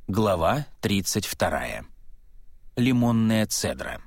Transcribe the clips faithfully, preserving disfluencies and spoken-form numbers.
Глава тридцать вторая. Лимонная цедра.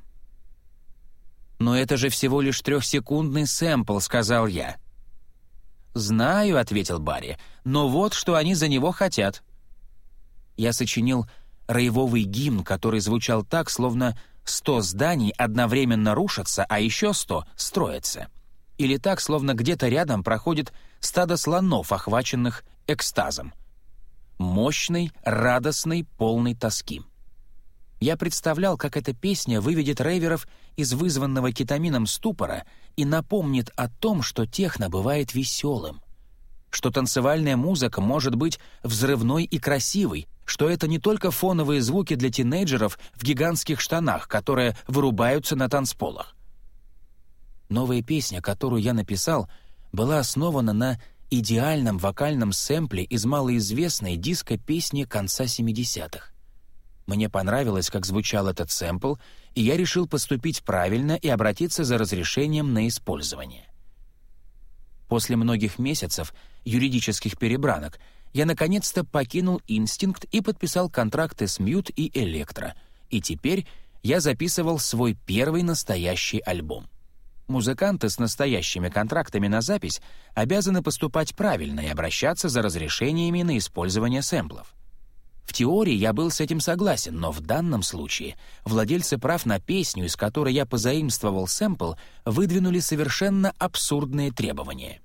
«Но это же всего лишь трехсекундный сэмпл», — сказал я. «Знаю», — ответил Барри, — «но вот что они за него хотят». Я сочинил рейвовый гимн, который звучал так, словно сто зданий одновременно рушатся, а еще сто строятся. Или так, словно где-то рядом проходит стадо слонов, охваченных экстазом. Мощный, радостный, полный тоски. Я представлял, как эта песня выведет рейверов из вызванного кетамином ступора и напомнит о том, что техно бывает веселым, что танцевальная музыка может быть взрывной и красивой, что это не только фоновые звуки для тинейджеров в гигантских штанах, которые вырубаются на танцполах. Новая песня, которую я написал, была основана на идеальном вокальном сэмпле из малоизвестной диско-песни конца семидесятых. Мне понравилось, как звучал этот сэмпл, и я решил поступить правильно и обратиться за разрешением на использование. После многих месяцев юридических перебранок я наконец-то покинул «Инстинкт» и подписал контракты с «Мьют» и «Электро», и теперь я записывал свой первый настоящий альбом. Музыканты с настоящими контрактами на запись обязаны поступать правильно и обращаться за разрешениями на использование сэмплов. В теории я был с этим согласен, но в данном случае владельцы прав на песню, из которой я позаимствовал сэмпл, выдвинули совершенно абсурдные требования.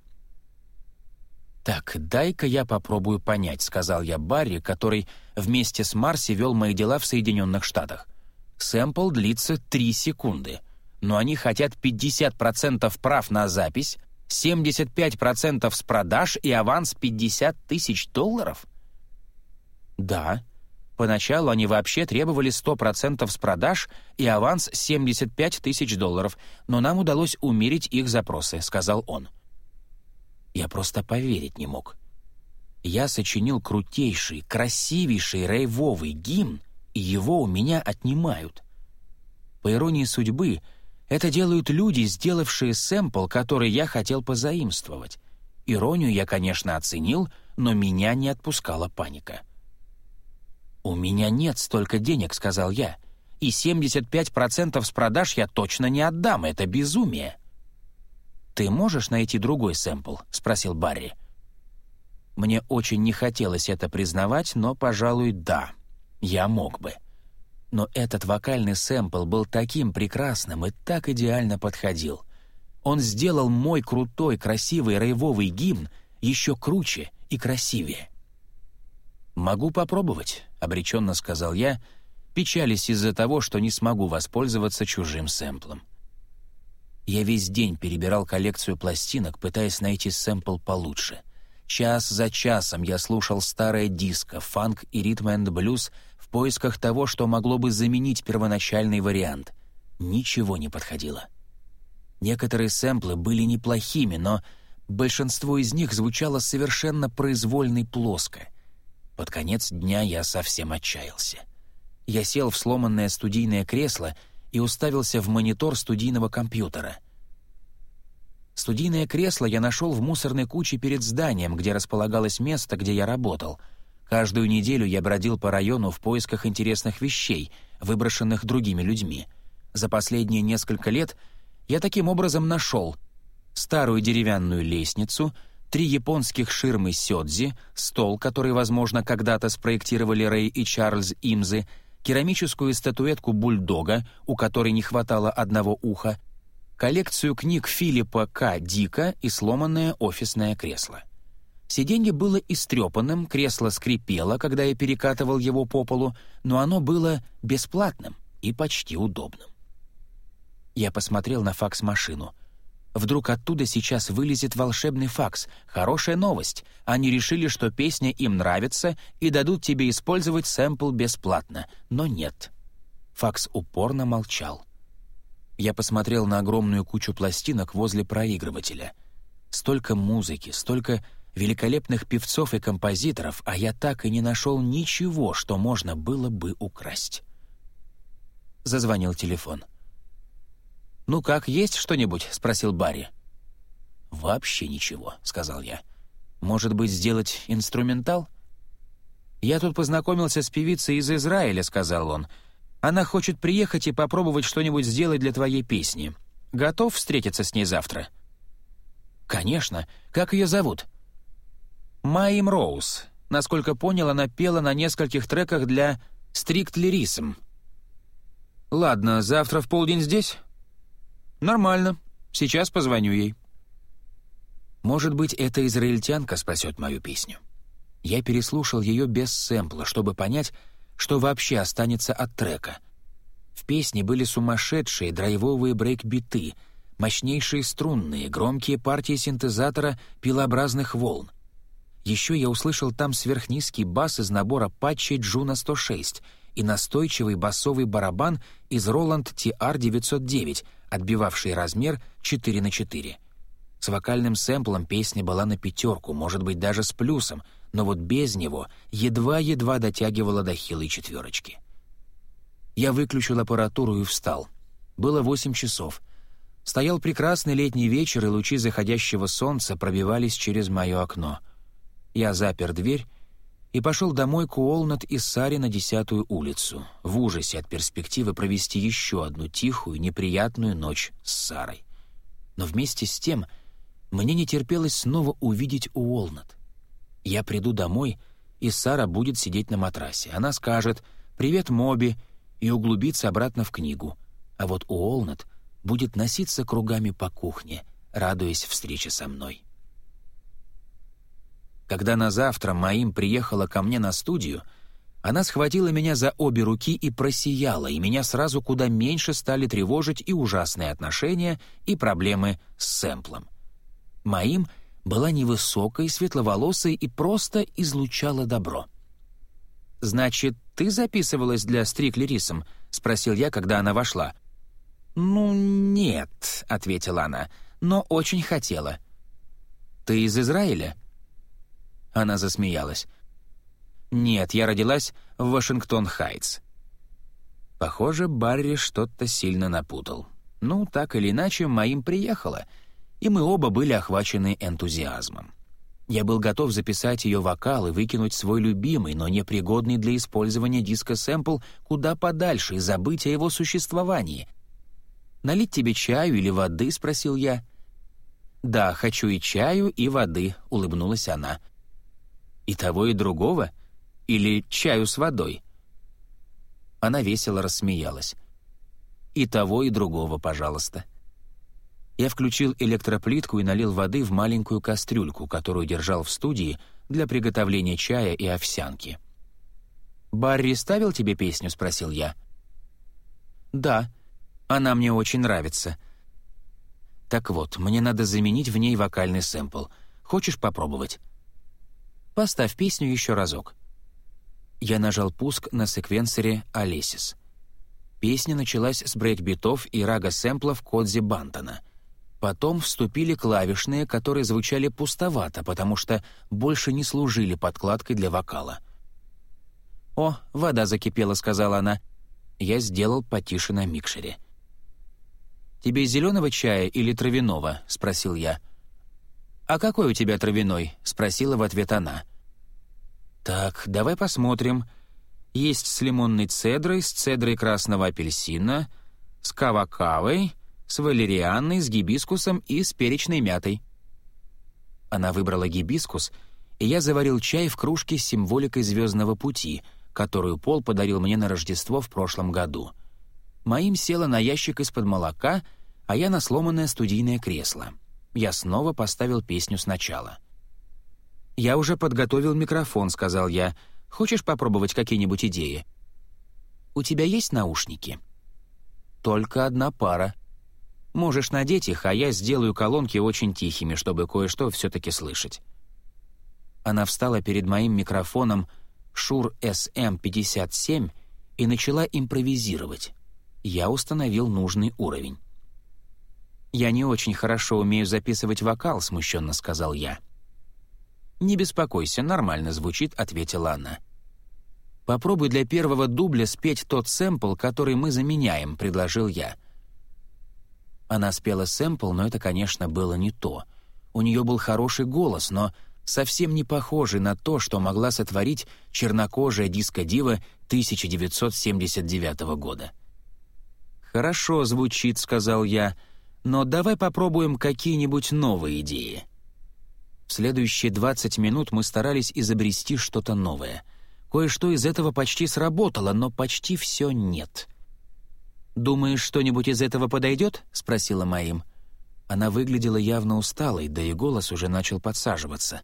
«Так, дай-ка я попробую понять», — сказал я Барри, который вместе с Марси вел мои дела в Соединенных Штатах. «Сэмпл длится три секунды. Но они хотят пятьдесят процентов прав на запись, семьдесят пять процентов с продаж и аванс пятьдесят тысяч долларов? Да. Поначалу они вообще требовали сто процентов с продаж и аванс семьдесят пять тысяч долларов, но нам удалось умерить их запросы, сказал он. Я просто поверить не мог. Я сочинил крутейший, красивейший рейвовый гимн, и его у меня отнимают. По иронии судьбы, это делают люди, сделавшие сэмпл, который я хотел позаимствовать. Иронию я, конечно, оценил, но меня не отпускала паника. «У меня нет столько денег», — сказал я, «и семьдесят пять процентов с продаж я точно не отдам, это безумие». «Ты можешь найти другой сэмпл?» — спросил Барри. Мне очень не хотелось это признавать, но, пожалуй, да, я мог бы. Но этот вокальный сэмпл был таким прекрасным и так идеально подходил. Он сделал мой крутой, красивый рейвовый гимн еще круче и красивее. «Могу попробовать», — обреченно сказал я, печалясь из-за того, что не смогу воспользоваться чужим сэмплом. Я весь день перебирал коллекцию пластинок, пытаясь найти сэмпл получше. Час за часом я слушал старое диско, фанк и ритм-энд-блюз в поисках того, что могло бы заменить первоначальный вариант. Ничего не подходило. Некоторые сэмплы были неплохими, но большинство из них звучало совершенно произвольно и плоско. Под конец дня я совсем отчаялся. Я сел в сломанное студийное кресло и уставился в монитор студийного компьютера. Студийное кресло я нашел в мусорной куче перед зданием, где располагалось место, где я работал. Каждую неделю я бродил по району в поисках интересных вещей, выброшенных другими людьми. За последние несколько лет я таким образом нашел старую деревянную лестницу, три японских ширмы сёдзи, стол, который, возможно, когда-то спроектировали Рэй и Чарльз Имзы, керамическую статуэтку бульдога, у которой не хватало одного уха, коллекцию книг Филиппа К. Дика и сломанное офисное кресло. Сиденье было истрепанным, кресло скрипело, когда я перекатывал его по полу, но оно было бесплатным и почти удобным. Я посмотрел на факс-машину. Вдруг оттуда сейчас вылезет волшебный факс. Хорошая новость. Они решили, что песня им нравится и дадут тебе использовать сэмпл бесплатно. Но нет. Факс упорно молчал. Я посмотрел на огромную кучу пластинок возле проигрывателя. Столько музыки, столько великолепных певцов и композиторов, а я так и не нашел ничего, что можно было бы украсть. Зазвонил телефон. «Ну как, есть что-нибудь?» — спросил Барри. «Вообще ничего», — сказал я. «Может быть, сделать инструментал?» «Я тут познакомился с певицей из Израиля», — сказал он. «Она хочет приехать и попробовать что-нибудь сделать для твоей песни. Готов встретиться с ней завтра?» «Конечно. Как ее зовут?» «Майим Роуз. Насколько понял, она пела на нескольких треках для Strictly Rhythm». «Ладно, завтра в полдень здесь?» «Нормально. Сейчас позвоню ей». Может быть, эта израильтянка спасет мою песню. Я переслушал ее без сэмпла, чтобы понять, что вообще останется от трека. В песне были сумасшедшие драйвовые брейк-биты, мощнейшие струнные, громкие партии синтезатора пилообразных волн. Еще я услышал там сверхнизкий бас из набора патчей Juno сто шесть и настойчивый басовый барабан из Roland ти ар девятьсот девять, отбивавший размер четыре на четыре. С вокальным сэмплом песня была на пятерку, может быть, даже с плюсом, но вот без него едва-едва дотягивала до хилой четверочки. Я выключил аппаратуру и встал. Было восемь часов. Стоял прекрасный летний вечер, и лучи заходящего солнца пробивались через мое окно. Я запер дверь и пошел домой к Уолнат и Саре на десятую улицу, в ужасе от перспективы провести еще одну тихую, неприятную ночь с Сарой. Но вместе с тем мне не терпелось снова увидеть Уолнат. Я приду домой, и Сара будет сидеть на матрасе. Она скажет «Привет, Моби», и углубится обратно в книгу. А вот Уолнат будет носиться кругами по кухне, радуясь встрече со мной. Когда на завтра Маим приехала ко мне на студию, она схватила меня за обе руки и просияла, и меня сразу куда меньше стали тревожить и ужасные отношения, и проблемы с сэмплом. Маим была невысокой, светловолосой и просто излучала добро. «Значит, ты записывалась для Strictly Rhythm?» — спросил я, когда она вошла. «Ну, нет», — ответила она, — «но очень хотела». «Ты из Израиля?» Она засмеялась. «Нет, я родилась в Вашингтон-Хайтс». Похоже, Барри что-то сильно напутал. Ну, так или иначе, Маим приехала, и мы оба были охвачены энтузиазмом. Я был готов записать ее вокал и выкинуть свой любимый, но непригодный для использования диско-сэмпл куда подальше и забыть о его существовании. «Налить тебе чаю или воды?» — спросил я. «Да, хочу и чаю, и воды», — улыбнулась она. «И того, и другого? Или чаю с водой?» Она весело рассмеялась. «И того, и другого, пожалуйста». Я включил электроплитку и налил воды в маленькую кастрюльку, которую держал в студии для приготовления чая и овсянки. «Барри ставил тебе песню?» — спросил я. «Да, она мне очень нравится». «Так вот, мне надо заменить в ней вокальный сэмпл. Хочешь попробовать?» «Поставь песню еще разок». Я нажал пуск на секвенсоре «Алесис». Песня началась с брейкбитов и рага-сэмплов Кодзи Бантона. Потом вступили клавишные, которые звучали пустовато, потому что больше не служили подкладкой для вокала. «О, вода закипела», — сказала она. Я сделал потише на микшере. «Тебе зеленого чая или травяного?» — спросил я. «А какой у тебя травяной?» — спросила в ответ она. «Так, давай посмотрим. Есть с лимонной цедрой, с цедрой красного апельсина, с кавакавой, с валерианной, с гибискусом и с перечной мятой». Она выбрала гибискус, и я заварил чай в кружке с символикой звездного пути, которую Пол подарил мне на Рождество в прошлом году. Маим села на ящик из-под молока, а я на сломанное студийное кресло. Я снова поставил песню сначала. «Я уже подготовил микрофон», — сказал я. «Хочешь попробовать какие-нибудь идеи?» «У тебя есть наушники?» «Только одна пара. Можешь надеть их, а я сделаю колонки очень тихими, чтобы кое-что все-таки слышать». Она встала перед моим микрофоном Shure эс эм пятьдесят семь и начала импровизировать. Я установил нужный уровень. «Я не очень хорошо умею записывать вокал», — смущенно сказал я. «Не беспокойся, нормально звучит», — ответила она. «Попробуй для первого дубля спеть тот сэмпл, который мы заменяем», — предложил я. Она спела сэмпл, но это, конечно, было не то. У нее был хороший голос, но совсем не похожий на то, что могла сотворить чернокожая диско-дива тысяча девятьсот семьдесят девятого года. «Хорошо звучит», — сказал я, — «но давай попробуем какие-нибудь новые идеи». В следующие двадцать минут мы старались изобрести что-то новое. Кое-что из этого почти сработало, но почти все нет. «Думаешь, что-нибудь из этого подойдет?» — спросила Маим. Она выглядела явно усталой, да и голос уже начал подсаживаться.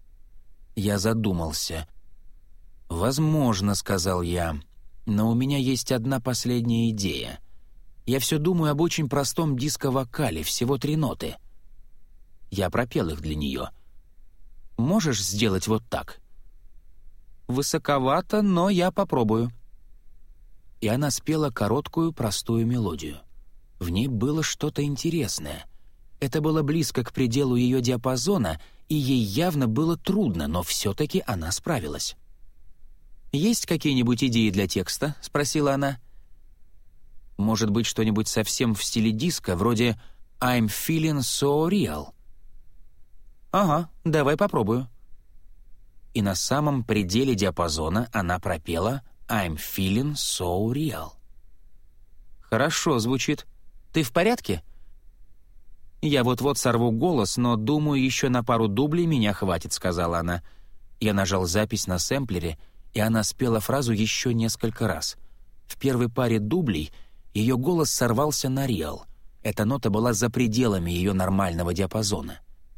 Я задумался. «Возможно», — сказал я, — «но у меня есть одна последняя идея. Я все думаю об очень простом диско-вокале, всего три ноты». Я пропел их для нее. «Можешь сделать вот так?» «Высоковато, но я попробую». И она спела короткую, простую мелодию. В ней было что-то интересное. Это было близко к пределу ее диапазона, и ей явно было трудно, но все-таки она справилась. «Есть какие-нибудь идеи для текста?» — спросила она. «Может быть, что-нибудь совсем в стиле диско, вроде «I'm feeling so real». «Ага, давай попробую». И на самом пределе диапазона она пропела «I'm feeling so real». «Хорошо звучит. Ты в порядке?» «Я вот-вот сорву голос, но, думаю, еще на пару дублей меня хватит», — сказала она. Я нажал запись на сэмплере, и она спела фразу еще несколько раз. В первой паре дублей ее голос сорвался на «реал». Эта нота была за пределами ее нормального диапазона.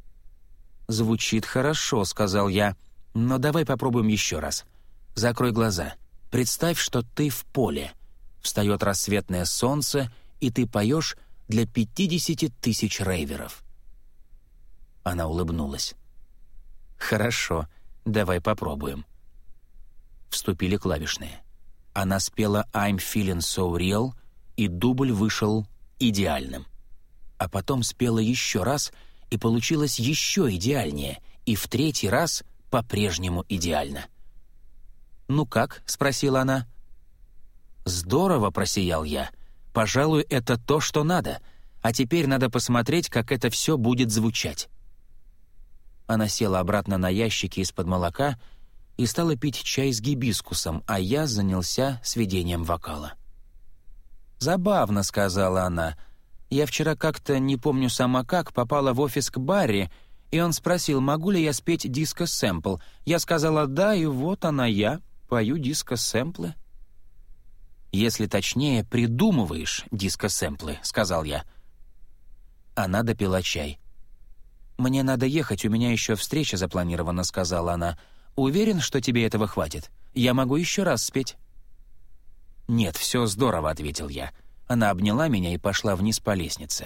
«Звучит хорошо», — сказал я, — «но давай попробуем еще раз. Закрой глаза. Представь, что ты в поле. Встает рассветное солнце, и ты поешь для пятидесяти тысяч рейверов». Она улыбнулась. «Хорошо, давай попробуем». Вступили клавишные. Она спела «I'm feeling so real», и дубль вышел идеальным. А потом спела еще раз, и получилось еще идеальнее, и в третий раз по-прежнему идеально. «Ну как?» — спросила она. «Здорово», — просиял я. «Пожалуй, это то, что надо. А теперь надо посмотреть, как это все будет звучать». Она села обратно на ящики из-под молока и стала пить чай с гибискусом, а я занялся сведением вокала. «Забавно», — сказала она. «Я вчера как-то, не помню сама как, попала в офис к Барри, и он спросил, могу ли я спеть диско-сэмпл. Я сказала «да», и вот она я, пою диско-сэмплы». «Если точнее, придумываешь диско-сэмплы», — сказал я. Она допила чай. «Мне надо ехать, у меня еще встреча запланирована», — сказала она. «Уверен, что тебе этого хватит? Я могу еще раз спеть». «Нет, все здорово», — ответил я. Она обняла меня и пошла вниз по лестнице.